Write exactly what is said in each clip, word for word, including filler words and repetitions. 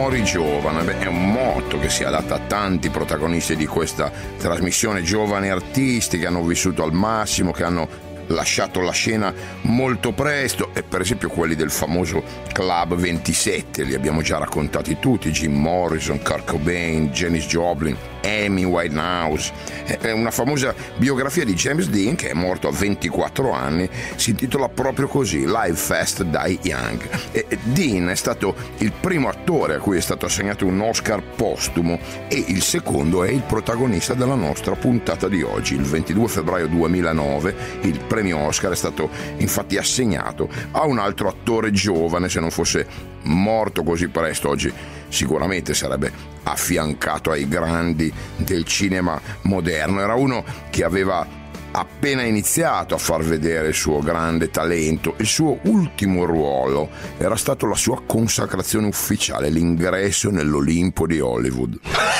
Mori giovane. Beh, è un motto che si adatta a tanti protagonisti di questa trasmissione, giovani artisti che hanno vissuto al massimo, che hanno lasciato la scena molto presto, e per esempio quelli del famoso Club ventisette li abbiamo già raccontati tutti: Jim Morrison, Kurt Cobain, Janis Joplin, Amy Winehouse. È una famosa biografia di James Dean, che è morto a ventiquattro anni, si intitola proprio così, Live Fast Die Young. E Dean è stato il primo attore a cui è stato assegnato un Oscar postumo, e il secondo è il protagonista della nostra puntata di oggi. Il ventidue febbraio duemilanove il premio Oscar è stato infatti assegnato a un altro attore giovane. Se non fosse morto così presto, oggi sicuramente sarebbe affiancato ai grandi del cinema moderno. Era uno che aveva appena iniziato a far vedere il suo grande talento. Il suo ultimo ruolo era stato la sua consacrazione ufficiale, l'ingresso nell'Olimpo di Hollywood.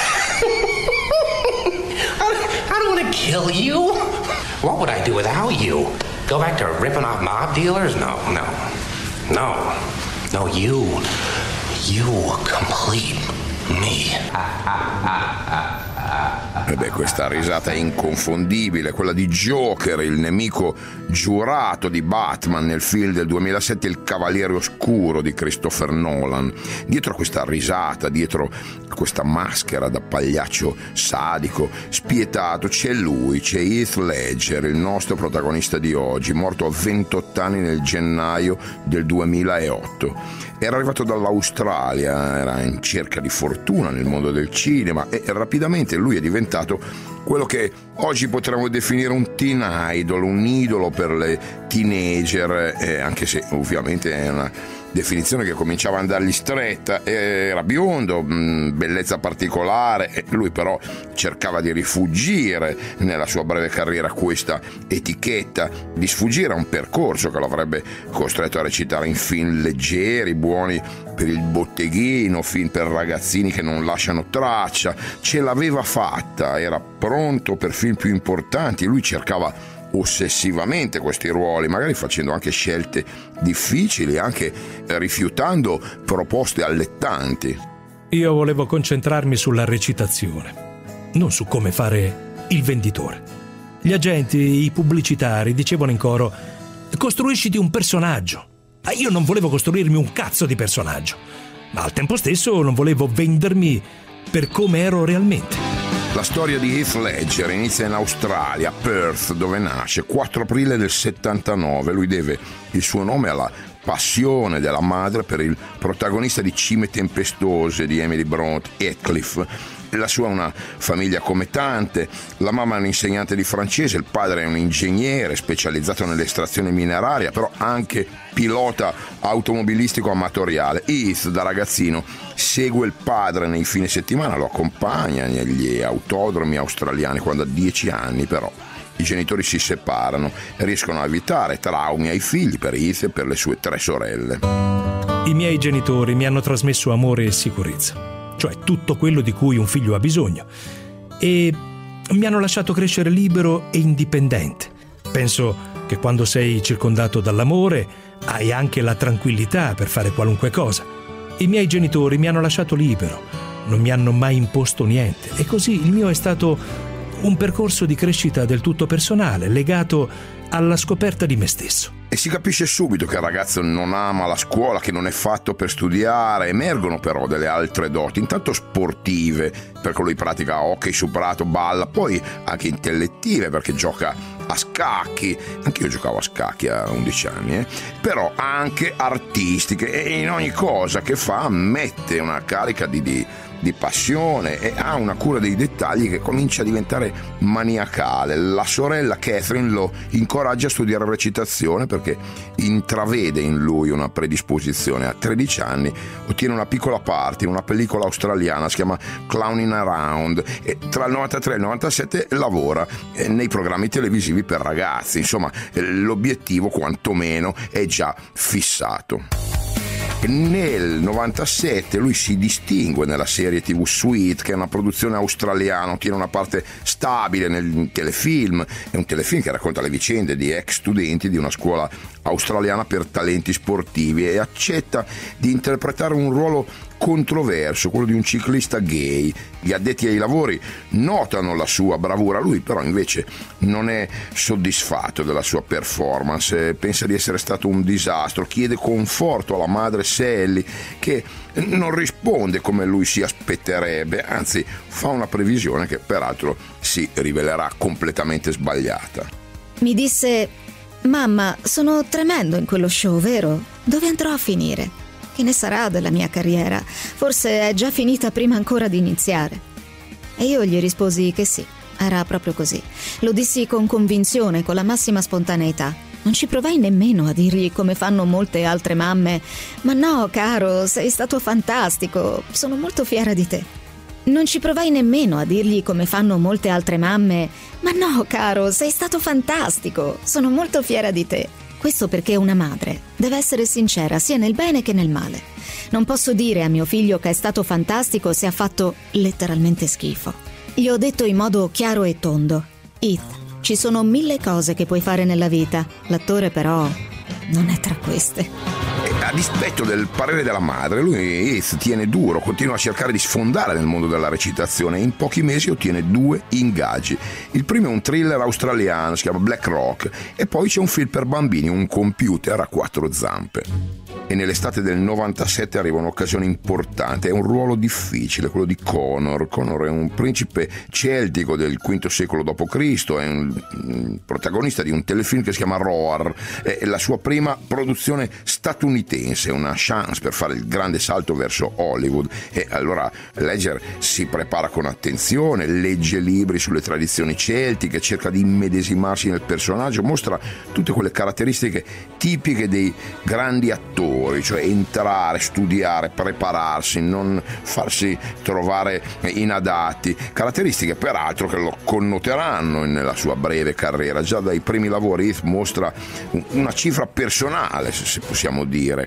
I don't want to kill you. What would I do without you? Go back to ripping off mob dealers? No, no, no, no, you, you complete me. E beh, questa risata è inconfondibile, quella di Joker, il nemico giurato di Batman nel film del duemilasette Il Cavaliere Oscuro di Christopher Nolan. Dietro a questa risata, dietro a questa maschera da pagliaccio sadico, spietato, c'è lui, c'è Heath Ledger, il nostro protagonista di oggi, morto a ventotto anni nel gennaio del duemilaotto. Era arrivato dall'Australia, era in cerca di fortuna nel mondo del cinema, e rapidamente lui è diventato quello che oggi potremmo definire un teen idol, un idolo per le teenager, eh, anche se ovviamente è una definizione che cominciava a andargli stretta. Era biondo, mh, bellezza particolare, e lui però cercava di rifuggire nella sua breve carriera questa etichetta, di sfuggire a un percorso che lo avrebbe costretto a recitare in film leggeri, buoni per il botteghino, film per ragazzini che non lasciano traccia. Ce l'aveva fatta, era pronto per film più importanti. Lui cercava ossessivamente questi ruoli, magari facendo anche scelte difficili, anche rifiutando proposte allettanti. Io volevo concentrarmi sulla recitazione, non su come fare il venditore. Gli agenti, i pubblicitari dicevano in coro: costruisciti un personaggio. Ma io non volevo costruirmi un cazzo di personaggio, ma al tempo stesso non volevo vendermi per come ero realmente. La storia di Heath Ledger inizia in Australia, Perth, dove nasce. quattro aprile del settantanove. Lui deve il suo nome alla passione della madre per il protagonista di Cime tempestose di Emily Bront, Heathcliff. La sua è una famiglia come tante, la mamma è un'insegnante di francese, il padre è un ingegnere specializzato nell'estrazione mineraria, però anche pilota automobilistico amatoriale. Heath, da ragazzino, segue il padre nei fine settimana, lo accompagna negli autodromi australiani. Quando ha dieci anni però i genitori si separano e riescono a evitare traumi ai figli, per Heath e per le sue tre sorelle. I miei genitori mi hanno trasmesso amore e sicurezza, cioè tutto quello di cui un figlio ha bisogno, e mi hanno lasciato crescere libero e indipendente. Penso che quando sei circondato dall'amore hai anche la tranquillità per fare qualunque cosa. I miei genitori mi hanno lasciato libero, non mi hanno mai imposto niente, e così il mio è stato un percorso di crescita del tutto personale, legato alla scoperta di me stesso. E si capisce subito che il ragazzo non ama la scuola, che non è fatto per studiare. Emergono però delle altre doti, intanto sportive, perché lui pratica hockey su prato, balla, poi anche intellettive, perché gioca a scacchi. Anche io giocavo a scacchi a undici anni, eh? Però anche artistiche, e in ogni cosa che fa mette una carica di, di di passione, e ha una cura dei dettagli che comincia a diventare maniacale. La sorella Catherine lo incoraggia a studiare recitazione perché intravede in lui una predisposizione. A tredici anni ottiene una piccola parte in una pellicola australiana, si chiama Clowning Around, e tra il novantatré e il novantasette lavora nei programmi televisivi per ragazzi. Insomma, l'obiettivo quantomeno è già fissato. Nel novantasette lui si distingue nella serie tivù Sweet, che è una produzione australiana, ottiene una parte stabile nel telefilm. È un telefilm che racconta le vicende di ex studenti di una scuola australiana per talenti sportivi, e accetta di interpretare un ruolo controverso, quello di un ciclista gay. Gli addetti ai lavori notano la sua bravura, lui però invece non è soddisfatto della sua performance, pensa di essere stato un disastro, chiede conforto alla madre Sally, che non risponde come lui si aspetterebbe, anzi fa una previsione che peraltro si rivelerà completamente sbagliata. Mi disse: mamma, sono tremendo in quello show, vero? Dove andrò a finire? Che ne sarà della mia carriera? Forse è già finita prima ancora di iniziare. E io gli risposi che sì, era proprio così. Lo dissi con convinzione, con la massima spontaneità. Non ci provai nemmeno a dirgli come fanno molte altre mamme: ma no, caro, sei stato fantastico, sono molto fiera di te. Non ci provai nemmeno a dirgli come fanno molte altre mamme: ma no, caro, sei stato fantastico, sono molto fiera di te. Questo perché una madre deve essere sincera sia nel bene che nel male. Non posso dire a mio figlio che è stato fantastico se ha fatto letteralmente schifo. Gli ho detto in modo chiaro e tondo: Heath, ci sono mille cose che puoi fare nella vita, l'attore però non è tra queste. A dispetto del parere della madre, lui Heath tiene duro, continua a cercare di sfondare nel mondo della recitazione e in pochi mesi ottiene due ingaggi. Il primo è un thriller australiano, si chiama Black Rock, e poi c'è un film per bambini, Un computer a quattro zampe. E nell'estate del novantasette arriva un'occasione importante, è un ruolo difficile, quello di Connor. Connor è un principe celtico del quinto secolo dopo Cristo, è un, un protagonista di un telefilm che si chiama Roar, è la sua prima produzione statunitense, una chance per fare il grande salto verso Hollywood. E allora Ledger si prepara con attenzione, legge libri sulle tradizioni celtiche, cerca di immedesimarsi nel personaggio, mostra tutte quelle caratteristiche tipiche dei grandi attori, cioè entrare, studiare, prepararsi, non farsi trovare inadatti, caratteristiche peraltro che lo connoteranno nella sua breve carriera. Già dai primi lavori Heath mostra una cifra personale, se possiamo dire,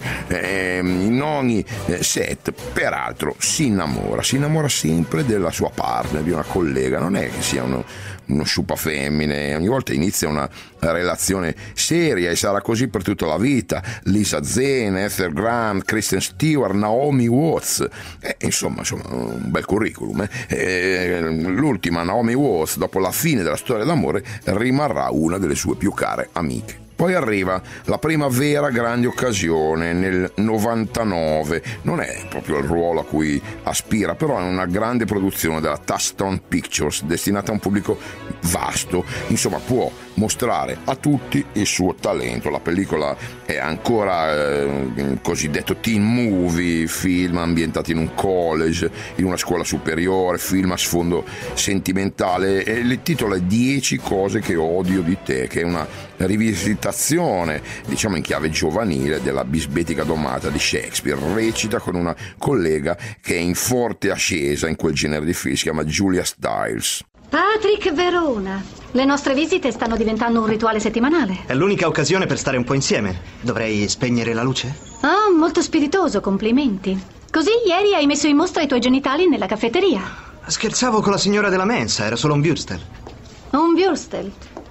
in ogni set. Peraltro si innamora, si innamora sempre della sua partner, di una collega, non è che sia uno, uno sciupafemmine, ogni volta inizia una relazione seria e sarà così per tutta la vita. Lisa Zane, Heather Graham, Kristen Stewart, Naomi Watts, eh, insomma, insomma un bel curriculum. Eh. Eh, l'ultima, Naomi Watts, dopo la fine della storia d'amore, rimarrà una delle sue più care amiche. Poi arriva la prima vera grande occasione nel novantanove, non è proprio il ruolo a cui aspira, però è una grande produzione della Touchstone Pictures destinata a un pubblico vasto, insomma può mostrare a tutti il suo talento. La pellicola è ancora eh, cosiddetto teen movie, film ambientati in un college, in una scuola superiore, film a sfondo sentimentale, e il titolo è Dieci cose che odio di te, che è una rivisitazione, diciamo in chiave giovanile, della bisbetica domata di Shakespeare. Recita con una collega che è in forte ascesa in quel genere di film, si chiama Julia Stiles. Patrick Verona, le nostre visite stanno diventando un rituale settimanale. È l'unica occasione per stare un po' insieme. Dovrei spegnere la luce? Oh, molto spiritoso, complimenti. Così ieri hai messo in mostra i tuoi genitali nella caffetteria. Scherzavo con la signora della mensa, era solo un Würstel. Un Würstel?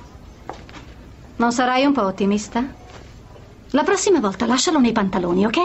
Non sarai un po' ottimista? La prossima volta lascialo nei pantaloni, ok?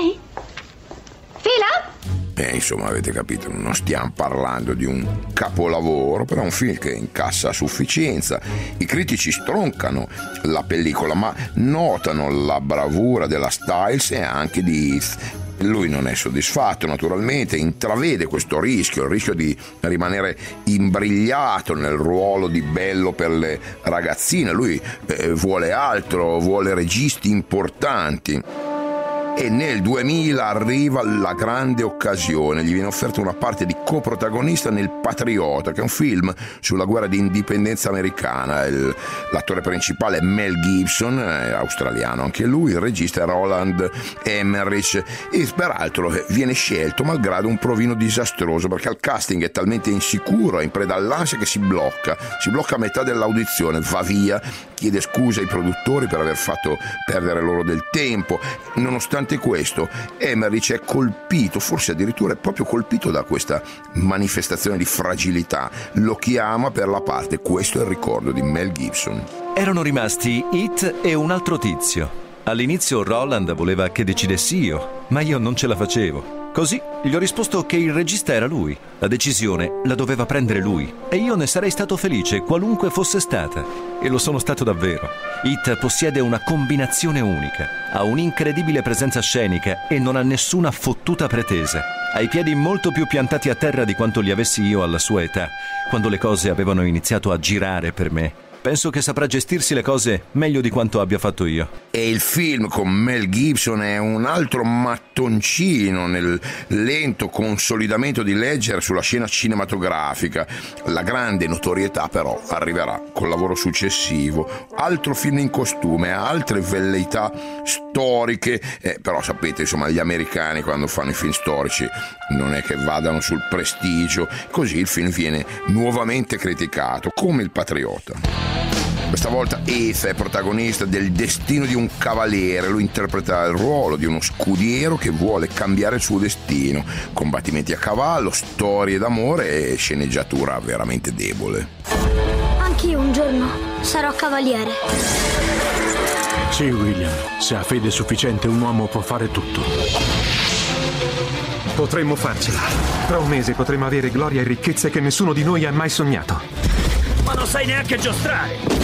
Fila! Eh, insomma, avete capito, non stiamo parlando di un capolavoro, però è un film che incassa a sufficienza. I critici stroncano la pellicola, ma notano la bravura della Stiles e anche di Heath. Lui non è soddisfatto, naturalmente, intravede questo rischio, il rischio di rimanere imbrigliato nel ruolo di bello per le ragazzine. Lui eh, vuole altro, vuole registi importanti. E nel duemila arriva la grande occasione, gli viene offerta una parte di coprotagonista nel Patriota, che è un film sulla guerra di indipendenza americana. Il, l'attore principale è Mel Gibson, è australiano anche lui, il regista è Roland Emmerich, e peraltro viene scelto malgrado un provino disastroso, perché il casting è talmente insicuro, è in preda all'ansia, che si blocca, si blocca a metà dell'audizione, va via, chiede scusa ai produttori per aver fatto perdere loro del tempo. Nonostante questo, Emmerich è colpito, forse addirittura è proprio colpito da questa manifestazione di fragilità. Lo chiama per la parte. Questo è il ricordo di Mel Gibson. Erano rimasti Heath e un altro tizio. All'inizio Roland voleva che decidessi io, ma io non ce la facevo. Così gli ho risposto che il regista era lui, la decisione la doveva prendere lui e io ne sarei stato felice qualunque fosse stata. E lo sono stato davvero. It possiede una combinazione unica, ha un'incredibile presenza scenica e non ha nessuna fottuta pretesa. Ha i piedi molto più piantati a terra di quanto li avessi io alla sua età, quando le cose avevano iniziato a girare per me. Penso che saprà gestirsi le cose meglio di quanto abbia fatto io. E il film con Mel Gibson è un altro mattoncino nel lento consolidamento di Ledger sulla scena cinematografica. La grande notorietà però arriverà col lavoro successivo. Altro film in costume, altre velleità storiche, eh, però sapete, insomma, gli americani quando fanno i film storici non è che vadano sul prestigio. Così il film viene nuovamente criticato, come Il Patriota. Questa volta Heath è protagonista del destino di un cavaliere, lui interpreta il ruolo di uno scudiero che vuole cambiare il suo destino, combattimenti a cavallo, storie d'amore e sceneggiatura veramente debole. Anch'io un giorno sarò cavaliere. Sì, William, se ha fede sufficiente un uomo può fare tutto. Potremmo farcela. Tra un mese potremo avere gloria e ricchezze che nessuno di noi ha mai sognato. Ma non sai neanche giostrare!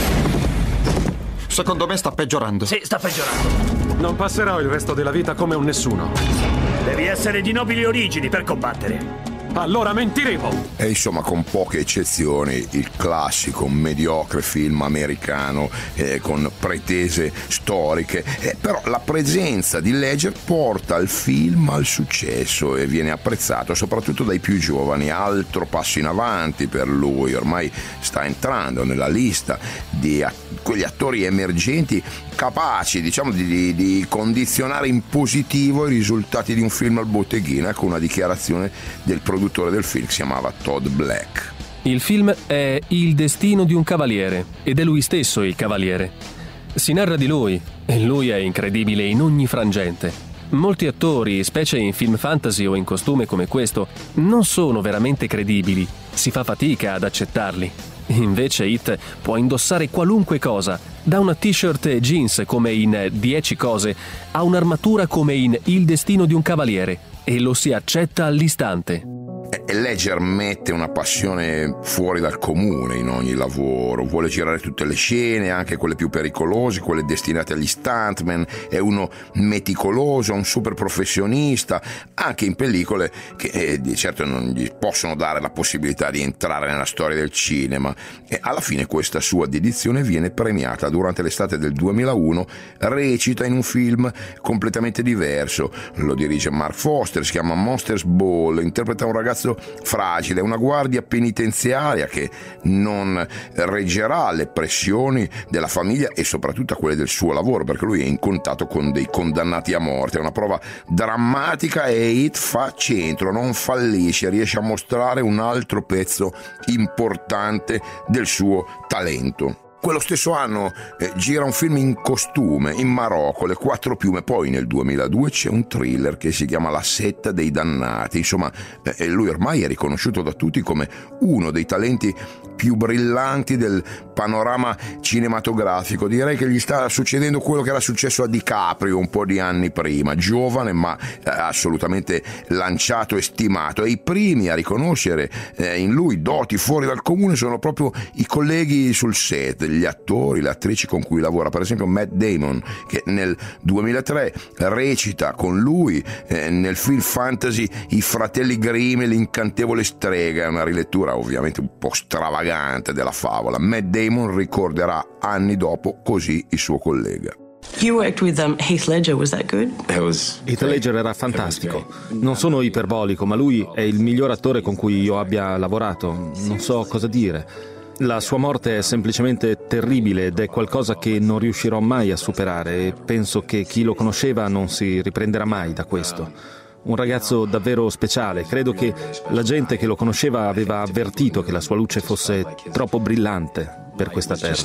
Secondo me sta peggiorando. Sì, sta peggiorando. Non passerò il resto della vita come un nessuno. Devi essere di nobili origini per combattere. Allora mentiremo! E insomma, con poche eccezioni, il classico mediocre film americano eh, con pretese storiche. Eh, però la presenza di Ledger porta il film al successo e viene apprezzato soprattutto dai più giovani. Altro passo in avanti per lui, ormai sta entrando nella lista di att- quegli attori emergenti capaci, diciamo, di, di, di condizionare in positivo i risultati di un film al botteghino. Ecco una dichiarazione del produttore del film, si chiamava Todd Black. Il film è Il destino di un cavaliere ed è lui stesso il cavaliere. Si narra di lui e lui è incredibile in ogni frangente. Molti attori, specie in film fantasy o in costume come questo, non sono veramente credibili, si fa fatica ad accettarli. Invece It può indossare qualunque cosa, da una t-shirt e jeans come in Dieci cose a un'armatura come in Il destino di un cavaliere e lo si accetta all'istante. E Ledger mette una passione fuori dal comune in ogni lavoro, vuole girare tutte le scene, anche quelle più pericolose, quelle destinate agli stuntman, è uno meticoloso, un super professionista, anche in pellicole che eh, di certo non gli possono dare la possibilità di entrare nella storia del cinema. E alla fine questa sua dedizione viene premiata. Durante l'estate del duemilauno recita in un film completamente diverso, lo dirige Mark Foster, si chiama Monsters Ball, interpreta un ragazzo fragile, una guardia penitenziaria che non reggerà alle pressioni della famiglia e soprattutto a quelle del suo lavoro, perché lui è in contatto con dei condannati a morte. È una prova drammatica e It fa centro, non fallisce, riesce a mostrare un altro pezzo importante del suo talento. Quello stesso anno eh, gira un film in costume in Marocco, Le Quattro Piume. Poi nel duemiladue c'è un thriller che si chiama La Setta dei Dannati. Insomma, eh, lui ormai è riconosciuto da tutti come uno dei talenti più brillanti del panorama cinematografico. Direi che gli sta succedendo quello che era successo a DiCaprio un po' di anni prima, giovane ma eh, assolutamente lanciato e stimato. E i primi a riconoscere eh, in lui doti fuori dal comune sono proprio i colleghi sul set, gli attori, le attrici con cui lavora. Per esempio Matt Damon, che nel duemilatré recita con lui eh, nel film fantasy I Fratelli Grimm e l'incantevole strega. È una rilettura ovviamente un po' stravagante della favola. Matt Damon ricorderà anni dopo così il suo collega. You worked with um, Heath Ledger, was that good? Heath Ledger era fantastico. Non sono iperbolico, ma lui è il miglior attore con cui io abbia lavorato. Non so cosa dire. La sua morte è semplicemente terribile ed è qualcosa che non riuscirò mai a superare e penso che chi lo conosceva non si riprenderà mai da questo. Un ragazzo davvero speciale. Credo che la gente che lo conosceva aveva avvertito che la sua luce fosse troppo brillante per questa terra.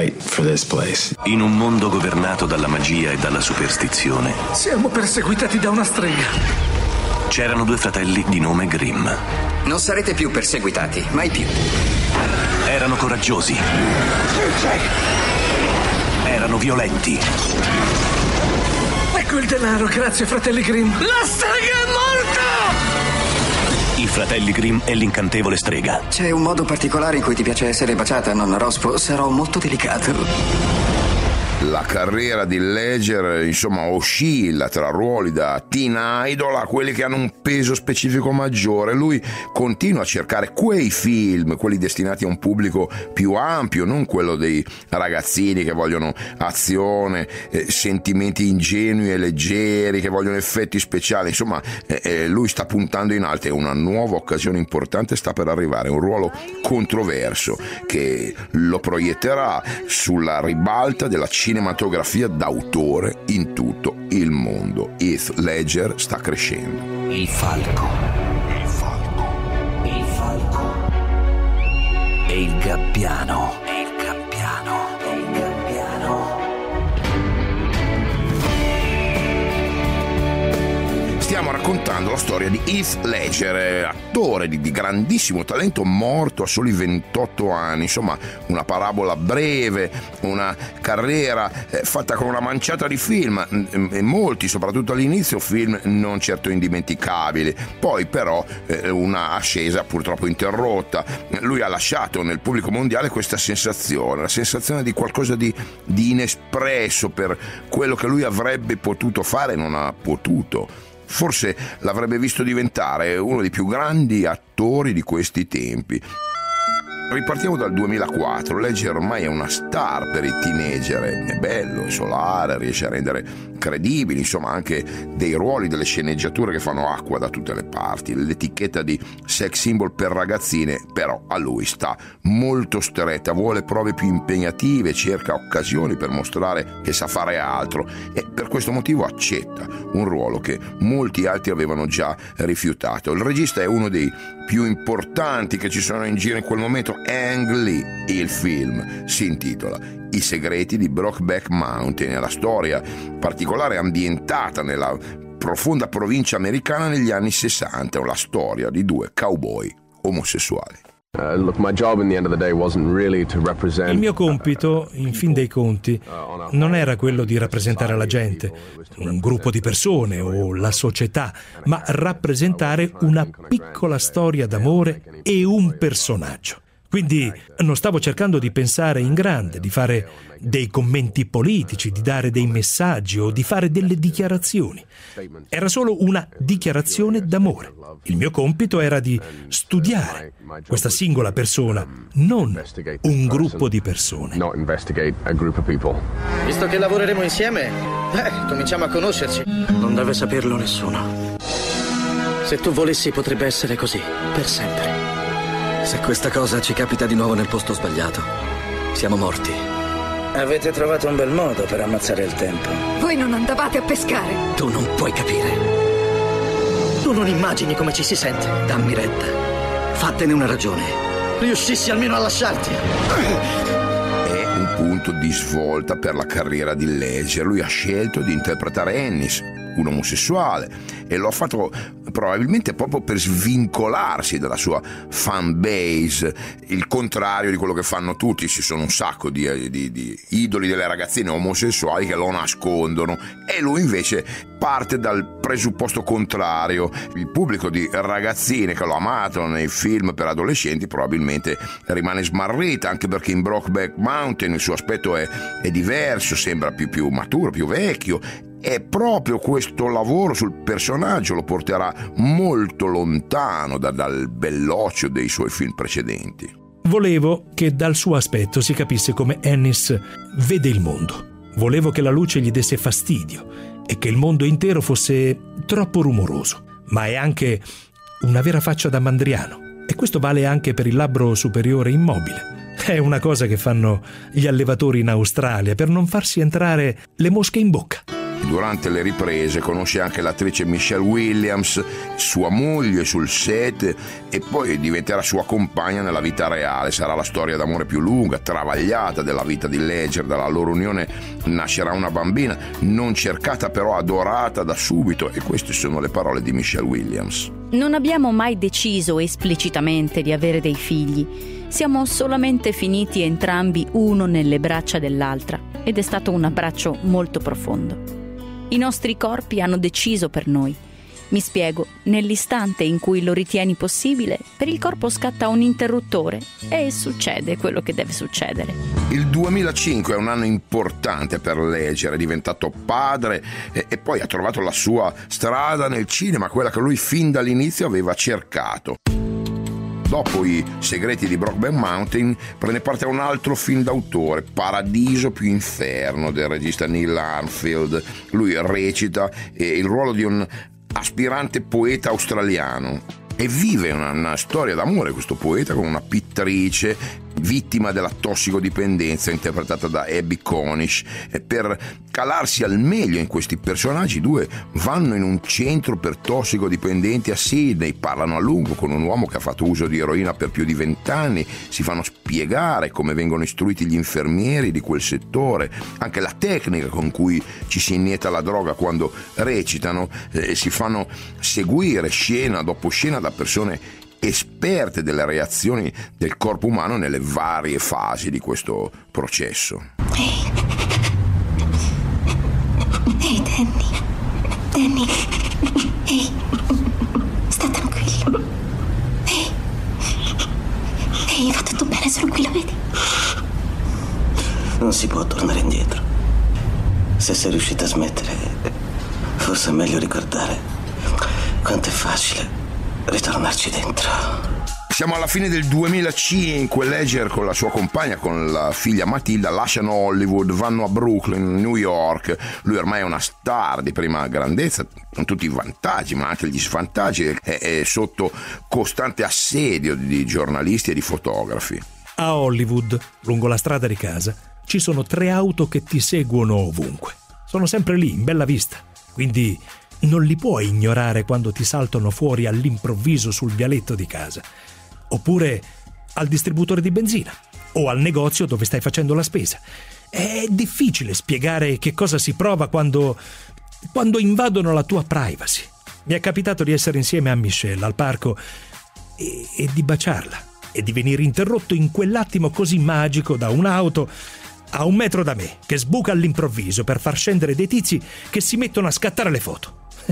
In un mondo governato dalla magia e dalla superstizione, siamo perseguitati da una strega. C'erano due fratelli di nome Grimm. Non sarete più perseguitati, mai più. Erano coraggiosi. Erano violenti. Ecco il denaro, grazie fratelli Grimm. La strega è morta! Fratelli Grimm e l'incantevole strega. C'è un modo particolare in cui ti piace essere baciata, nonna Rospo? Sarò molto delicato. La carriera di Ledger, insomma, oscilla tra ruoli da teen idol a quelli che hanno un peso specifico maggiore. Lui continua a cercare quei film, quelli destinati a un pubblico più ampio, non quello dei ragazzini che vogliono azione, eh, sentimenti ingenui e leggeri, che vogliono effetti speciali. Insomma, eh, eh, lui sta puntando in alto e una nuova occasione importante sta per arrivare, un ruolo controverso che lo proietterà sulla ribalta della cinematografia d'autore in tutto il mondo. Heath Ledger sta crescendo. Il falco. Il falco. Il falco. E il gabbiano. E il gabbiano. E il gabbiano. Stiamo raccontando la storia di Heath Ledger, attore di, di grandissimo talento, morto a soli ventotto anni. Insomma, una parabola breve, una carriera eh, fatta con una manciata di film, e molti, soprattutto all'inizio, film non certo indimenticabili. Poi però eh, una ascesa purtroppo interrotta. Lui ha lasciato nel pubblico mondiale questa sensazione, la sensazione di qualcosa di, di inespresso per quello che lui avrebbe potuto fare e non ha potuto. Forse l'avrebbe visto diventare uno dei più grandi attori di questi tempi. Ripartiamo dal duemilaquattro. Ledger ormai è una star per i teenager, è bello, è solare, riesce a rendere credibili, insomma, anche dei ruoli, delle sceneggiature che fanno acqua da tutte le parti. L'etichetta di sex symbol per ragazzine però a lui sta molto stretta, vuole prove più impegnative, cerca occasioni per mostrare che sa fare altro e per questo motivo accetta un ruolo che molti altri avevano già rifiutato. Il regista è uno dei più importanti che ci sono in giro in quel momento, Ang Lee. Il film si intitola I segreti di Brokeback Mountain, è la storia particolare ambientata nella profonda provincia americana negli anni sessanta, la storia di due cowboy omosessuali. Il mio compito, in fin dei conti, non era quello di rappresentare la gente, un gruppo di persone o la società, ma rappresentare una piccola storia d'amore e un personaggio. Quindi non stavo cercando di pensare in grande, di fare dei commenti politici, di dare dei messaggi o di fare delle dichiarazioni. Era solo una dichiarazione d'amore. Il mio compito era di studiare questa singola persona, non un gruppo di persone. Visto che lavoreremo insieme, beh, cominciamo a conoscerci. Non deve saperlo nessuno. Se tu volessi potrebbe essere così, per sempre. Se questa cosa ci capita di nuovo nel posto sbagliato, siamo morti. Avete trovato un bel modo per ammazzare il tempo. Voi non andavate a pescare. Tu non puoi capire. Tu non immagini come ci si sente. Dammi retta. Fattene una ragione. Riuscissi almeno a lasciarti. È un punto di svolta per la carriera di Ledger. Lui ha scelto di interpretare Ennis, un omosessuale, e lo ha fatto probabilmente proprio per svincolarsi dalla sua fan base, il contrario di quello che fanno tutti. Ci sono un sacco di, di, di idoli delle ragazzine omosessuali che lo nascondono e lui invece parte dal presupposto contrario. Il pubblico di ragazzine che lo ha amato nei film per adolescenti probabilmente rimane smarrita, anche perché in Brokeback Mountain il suo aspetto è, è diverso, sembra più, più maturo, più vecchio. E proprio questo lavoro sul personaggio lo porterà molto lontano da, dal belloccio dei suoi film precedenti. Volevo che dal suo aspetto si capisse come Ennis vede il mondo. Volevo che la luce gli desse fastidio e che il mondo intero fosse troppo rumoroso. Ma è anche una vera faccia da mandriano. E questo vale anche per il labbro superiore immobile. È una cosa che fanno gli allevatori in Australia per non farsi entrare le mosche in bocca. Durante le riprese conosce anche l'attrice Michelle Williams, sua moglie sul set, e poi diventerà sua compagna nella vita reale. Sarà la storia d'amore più lunga, travagliata della vita di Ledger. Dalla loro unione nascerà una bambina, non cercata però adorata da subito, e queste sono le parole di Michelle Williams. Non abbiamo mai deciso esplicitamente di avere dei figli. Siamo solamente finiti entrambi uno nelle braccia dell'altra, ed è stato un abbraccio molto profondo. I nostri corpi hanno deciso per noi Mi spiego, nell'istante in cui lo ritieni possibile, per il corpo scatta un interruttore e succede quello che deve succedere. Il duemilacinque è un anno importante per Ledger, è diventato padre e, e poi ha trovato la sua strada nel cinema, quella che lui fin dall'inizio aveva cercato. Dopo I segreti di Brokeback Mountain prende parte a un altro film d'autore, Paradiso più inferno, del regista Neil Arnfield. Lui recita il ruolo di un aspirante poeta australiano e vive una, una storia d'amore, questo poeta, con una pittrice vittima della tossicodipendenza interpretata da Abby Cornish. E per calarsi al meglio in questi personaggi, i due vanno in un centro per tossicodipendenti a Sydney, parlano a lungo con un uomo che ha fatto uso di eroina per più di vent'anni, si fanno spiegare come vengono istruiti gli infermieri di quel settore, anche la tecnica con cui ci si inietta la droga quando recitano, eh, si fanno seguire scena dopo scena da persone esperte delle reazioni del corpo umano nelle varie fasi di questo processo. Ehi, ehi Danny, Danny, ehi, sta tranquillo. Ehi, ehi, va tutto bene, sono qui, lo vedi? Non si può tornare indietro. Se sei riuscita a smettere, forse è meglio ricordare quanto è facile ritornarci dentro. Siamo alla fine del duemilacinque, Ledger con la sua compagna, con la figlia Matilda, lasciano Hollywood, vanno a Brooklyn, New York. Lui ormai è una star di prima grandezza, con tutti i vantaggi ma anche gli svantaggi, è, è sotto costante assedio di giornalisti e di fotografi. A Hollywood, lungo la strada di casa, ci sono tre auto che ti seguono ovunque. Sono sempre lì, in bella vista, quindi non li puoi ignorare quando ti saltano fuori all'improvviso sul vialetto di casa, oppure al distributore di benzina o al negozio dove stai facendo la spesa. È difficile spiegare che cosa si prova quando, quando invadono la tua privacy. Mi è capitato di essere insieme a Michelle al parco e, e di baciarla e di venire interrotto in quell'attimo così magico da un'auto a un metro da me, che sbuca all'improvviso per far scendere dei tizi che si mettono a scattare le foto.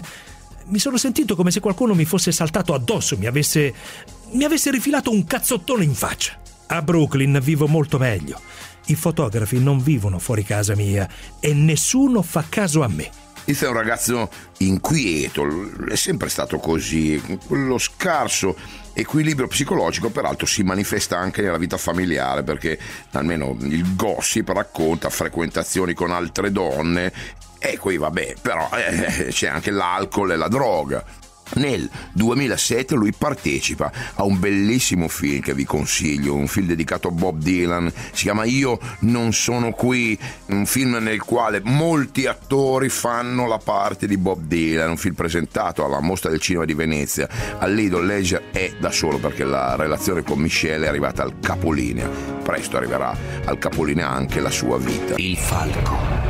Mi sono sentito come se qualcuno mi fosse saltato addosso, mi avesse, mi avesse rifilato un cazzottone in faccia. A Brooklyn vivo molto meglio. I fotografi non vivono fuori casa mia e nessuno fa caso a me. Ethan è un ragazzo inquieto, è sempre stato così. Quello scarso equilibrio psicologico peraltro si manifesta anche nella vita familiare, perché almeno il gossip racconta frequentazioni con altre donne e qui vabbè, però eh, c'è anche l'alcol e la droga. Nel duemilasette lui partecipa a un bellissimo film che vi consiglio, un film dedicato a Bob Dylan, si chiama Io non sono qui, un film nel quale molti attori fanno la parte di Bob Dylan, un film presentato alla Mostra del Cinema di Venezia. Al Lido Ledger è da solo perché la relazione con Michelle è arrivata al capolinea, presto arriverà al capolinea anche la sua vita. Il falco.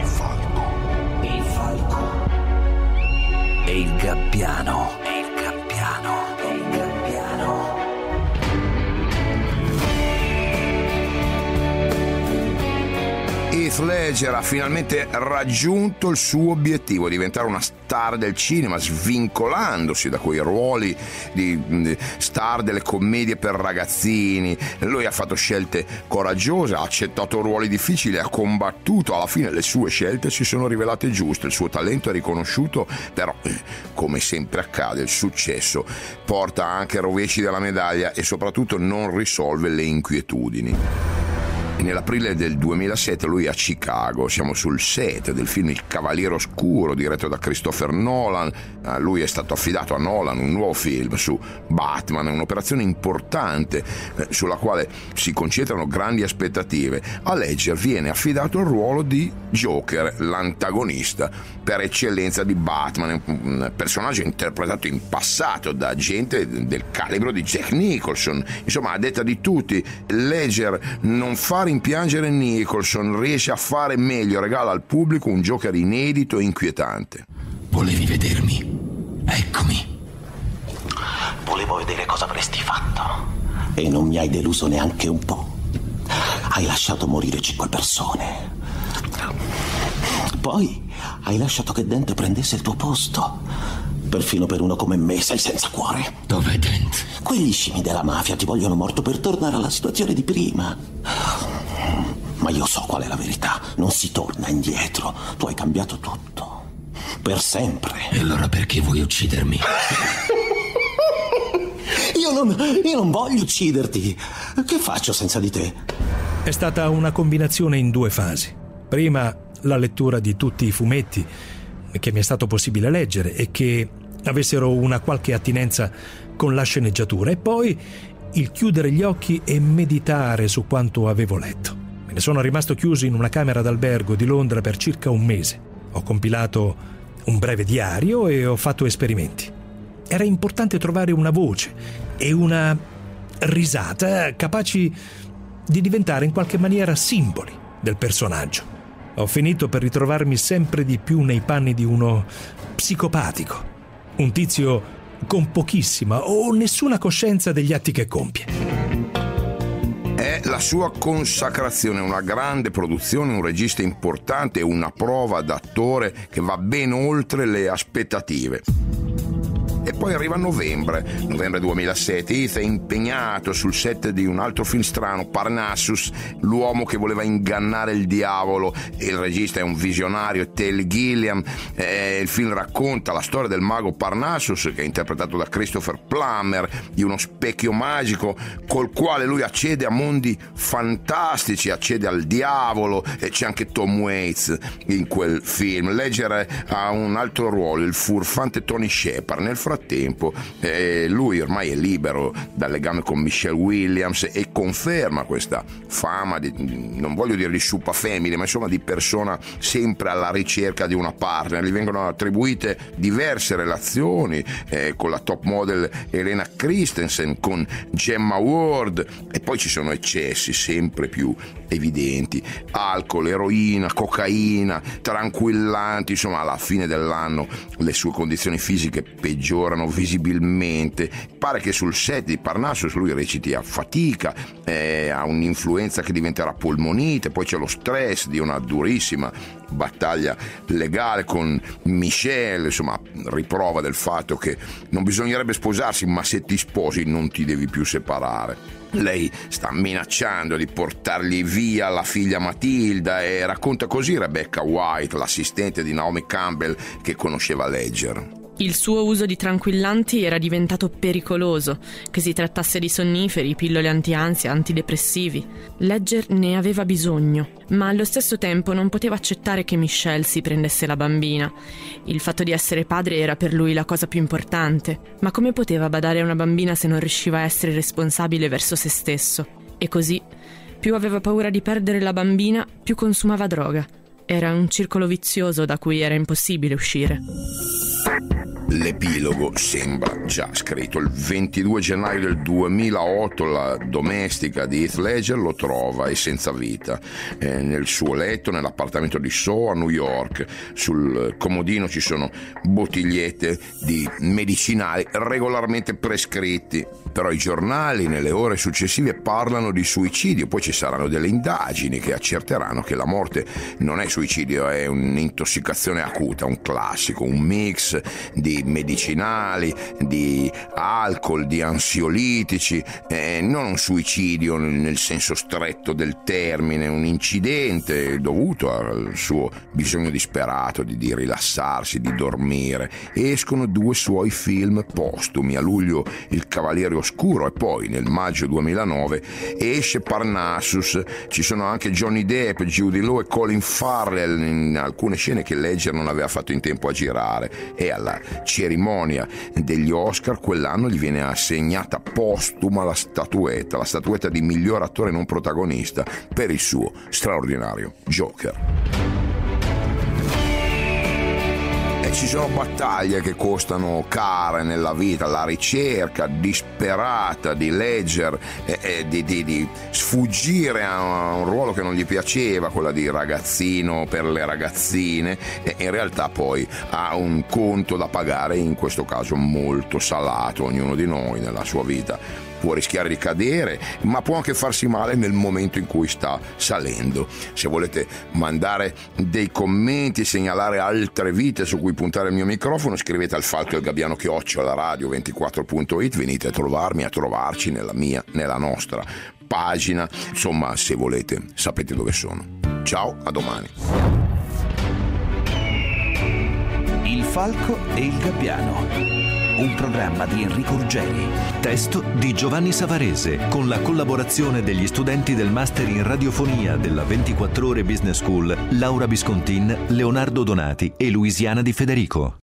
E il gabbiano. E il gabbiano. E il gabbiano. Heath Ledger ha finalmente raggiunto il suo obiettivo, diventare una star del cinema, svincolandosi da quei ruoli di, di star delle commedie per ragazzini. Lui ha fatto scelte coraggiose, ha accettato ruoli difficili, ha combattuto, alla fine le sue scelte si sono rivelate giuste, il suo talento è riconosciuto, però come sempre accade il successo porta anche rovesci della medaglia e soprattutto non risolve le inquietudini. Nell'aprile del duemilasette lui è a Chicago, siamo sul set del film Il Cavaliere Oscuro diretto da Christopher Nolan. A lui è stato affidato, a Nolan, un nuovo film su Batman, un'operazione importante eh, sulla quale si concentrano grandi aspettative. A Ledger viene affidato il ruolo di Joker, l'antagonista per eccellenza di Batman, un personaggio interpretato in passato da gente del calibro di Jack Nicholson. Insomma, a detta di tutti, Ledger non fa rimpiangere Nicholson, riesce a fare meglio, regala al pubblico un Joker inedito e inquietante. Volevi vedermi? Eccomi. Volevo vedere cosa avresti fatto. E non mi hai deluso neanche un po'. Hai lasciato morire cinque persone. Poi hai lasciato che Dente prendesse il tuo posto Perfino per uno come me sei senza cuore. Dov'è Dent? Quegli scimi della mafia ti vogliono morto per tornare alla situazione di prima. Ma io so qual è la verità. Non si torna indietro. Tu hai cambiato tutto. Per sempre. E allora perché vuoi uccidermi? Io non, io non voglio ucciderti. Che faccio senza di te? È stata una combinazione in due fasi. Prima la lettura di tutti i fumetti che mi è stato possibile leggere e che avessero una qualche attinenza con la sceneggiatura, e poi il chiudere gli occhi e meditare su quanto avevo letto. Me ne sono rimasto chiuso in una camera d'albergo di Londra per circa un mese. Ho compilato un breve diario e ho fatto esperimenti. Era importante trovare una voce e una risata capaci di diventare in qualche maniera simboli del personaggio. Ho finito per ritrovarmi sempre di più nei panni di uno psicopatico, un tizio con pochissima o nessuna coscienza degli atti che compie. È la sua consacrazione, una grande produzione, un regista importante e una prova d'attore che va ben oltre le aspettative. E poi arriva novembre, novembre duemilasette, Heath è impegnato sul set di un altro film strano, Parnassus, l'uomo che voleva ingannare il diavolo, e il regista è un visionario, Terry Gilliam. Eh, il film racconta la storia del mago Parnassus, che è interpretato da Christopher Plummer, di uno specchio magico col quale lui accede a mondi fantastici, accede al diavolo, e c'è anche Tom Waits in quel film. Ledger ha un altro ruolo, il furfante Tony Shepard. Nel frattempo eh, lui ormai è libero dal legame con Michelle Williams e conferma questa fama di, non voglio dire di sciupa femmine, ma insomma di persona sempre alla ricerca di una partner. Gli vengono attribuite diverse relazioni eh, con la top model Elena Christensen, con Gemma Ward, e poi ci sono eccessi sempre più evidenti: alcol, eroina, cocaina, tranquillanti. Insomma, alla fine dell'anno le sue condizioni fisiche peggiorano visibilmente. Pare che sul set di Parnassus lui reciti a fatica, eh, ha un'influenza che diventerà polmonite, poi c'è lo stress di una durissima battaglia legale con Michelle, insomma riprova del fatto che non bisognerebbe sposarsi, ma se ti sposi non ti devi più separare. Lei sta minacciando di portargli via la figlia Matilda, e racconta così Rebecca White, l'assistente di Naomi Campbell che conosceva Ledger. Il suo uso di tranquillanti era diventato pericoloso, che si trattasse di sonniferi, pillole antiansia, antidepressivi. Ledger ne aveva bisogno, ma allo stesso tempo non poteva accettare che Michelle si prendesse la bambina. Il fatto di essere padre era per lui la cosa più importante, ma come poteva badare a una bambina se non riusciva a essere responsabile verso se stesso? E così, più aveva paura di perdere la bambina, più consumava droga. Era un circolo vizioso da cui era impossibile uscire. L'epilogo sembra già scritto. Il ventidue gennaio del duemilaotto la domestica di Heath Ledger lo trova e senza vita eh, nel suo letto nell'appartamento di Soho a New York. Sul comodino ci sono bottigliette di medicinali regolarmente prescritti, però i giornali nelle ore successive parlano di suicidio. Poi ci saranno delle indagini che accerteranno che la morte non è suicidio, è un'intossicazione acuta, un classico, un mix di medicinali, di alcol, di ansiolitici, eh, non un suicidio nel senso stretto del termine, un incidente dovuto al suo bisogno disperato di, di rilassarsi, di dormire. Escono due suoi film postumi, a luglio Il Cavaliere Oscuro e poi nel maggio duemilanove esce Parnassus. Ci sono anche Johnny Depp, Jude Law e Colin Farrell in alcune scene che Ledger non aveva fatto in tempo a girare, e alla cerimonia degli Oscar quell'anno gli viene assegnata postuma la statuetta, la statuetta di miglior attore non protagonista per il suo straordinario Joker. E ci sono battaglie che costano care nella vita, la ricerca disperata di Ledger e, e di, di, di sfuggire a un ruolo che non gli piaceva, quella di ragazzino per le ragazzine, e in realtà poi ha un conto da pagare, in questo caso molto salato. Ognuno di noi nella sua vita può rischiare di cadere, ma può anche farsi male nel momento in cui sta salendo. Se volete mandare dei commenti, segnalare altre vite su cui puntare il mio microfono, scrivete al Falco e il Gabbiano chiocciola radio ventiquattro punto it, venite a trovarmi, a trovarci nella mia, nella nostra pagina, insomma, se volete sapete dove sono. Ciao, a domani. Il Falco e il Gabbiano, un programma di Enrico Ruggeri. Testo di Giovanni Savarese, con la collaborazione degli studenti del Master in Radiofonia della ventiquattro Ore Business School, Laura Biscontin, Leonardo Donati e Luisiana Di Federico.